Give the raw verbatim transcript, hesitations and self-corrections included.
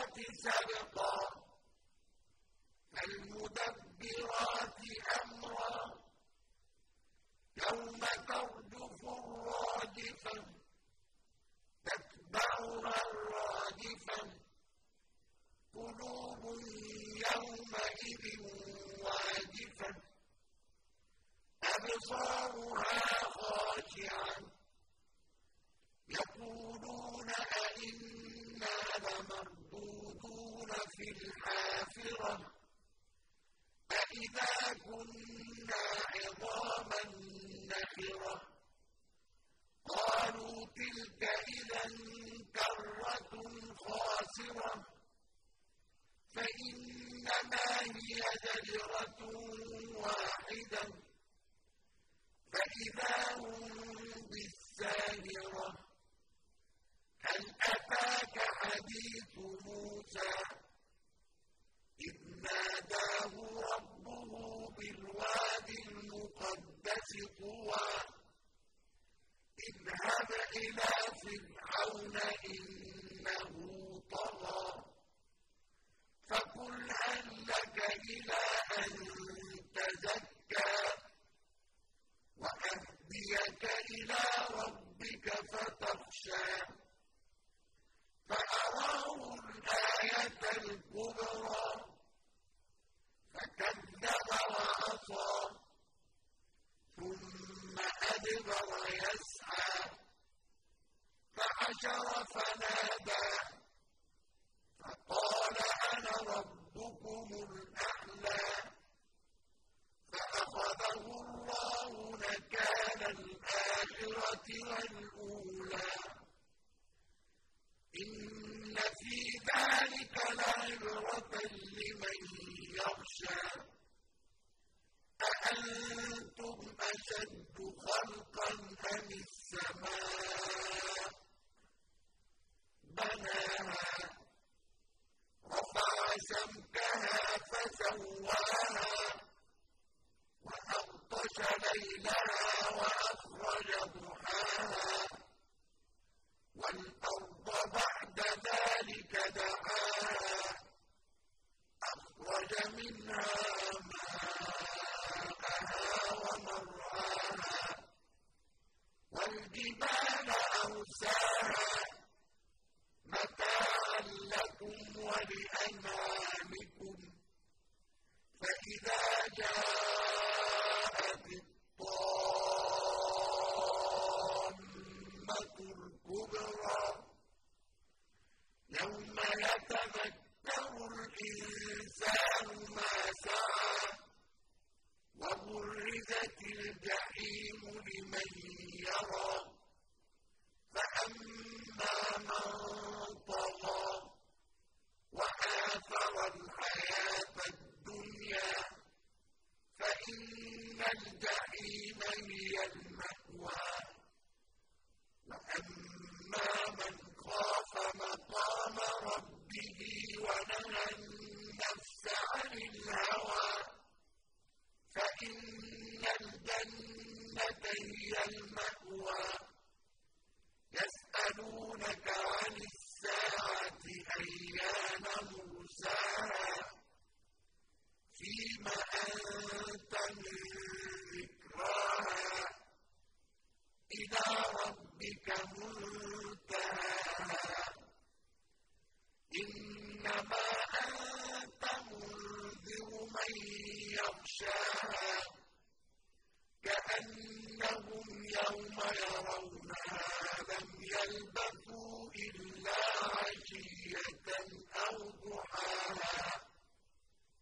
فالسابقات سبقا فالمدبرات أمرا يوم ترجف الراجفة تتبعها الراجفة قلوب يومئذ واجفة أبصارها خاشعة يقولون أئنا لمردودون في الحافرة أئذا كنا عظاما نخرة قالوا تلك إذا كرة خاسرة فإنما هي زجرة واحدة فإذا هم بالساهرة هل أتاك حديث موسى إذ ناداه ربه بالواد المقدس طوى اذهب إلى فرعون إنه طغى فقل هل لك إلى أن تزكى وأهديك إلى ربك فتخشى فأراه الآية الكبرى فكذب وعصى ثم أدبر يسعى فحشر فنادى فقال أنا ربكم الأعلى فأخذه الله نكال الآخرة والأولى إن في ذلك لعبرة لمن يخشى أأنتم أشد خلقا أم السماء بناها رفع سمكها فسواها وأغطش ليلها وأخرج ضحاها والأرض بعد ذلك دحاها أخرج منها ماءها ومرعاها والجبال أرساها متاعا لكم ولأنعامكم فإذا جاءت الطامة الكبرى يوم يتذكر الإنسان ما سعى وبرزت الجحيم لمن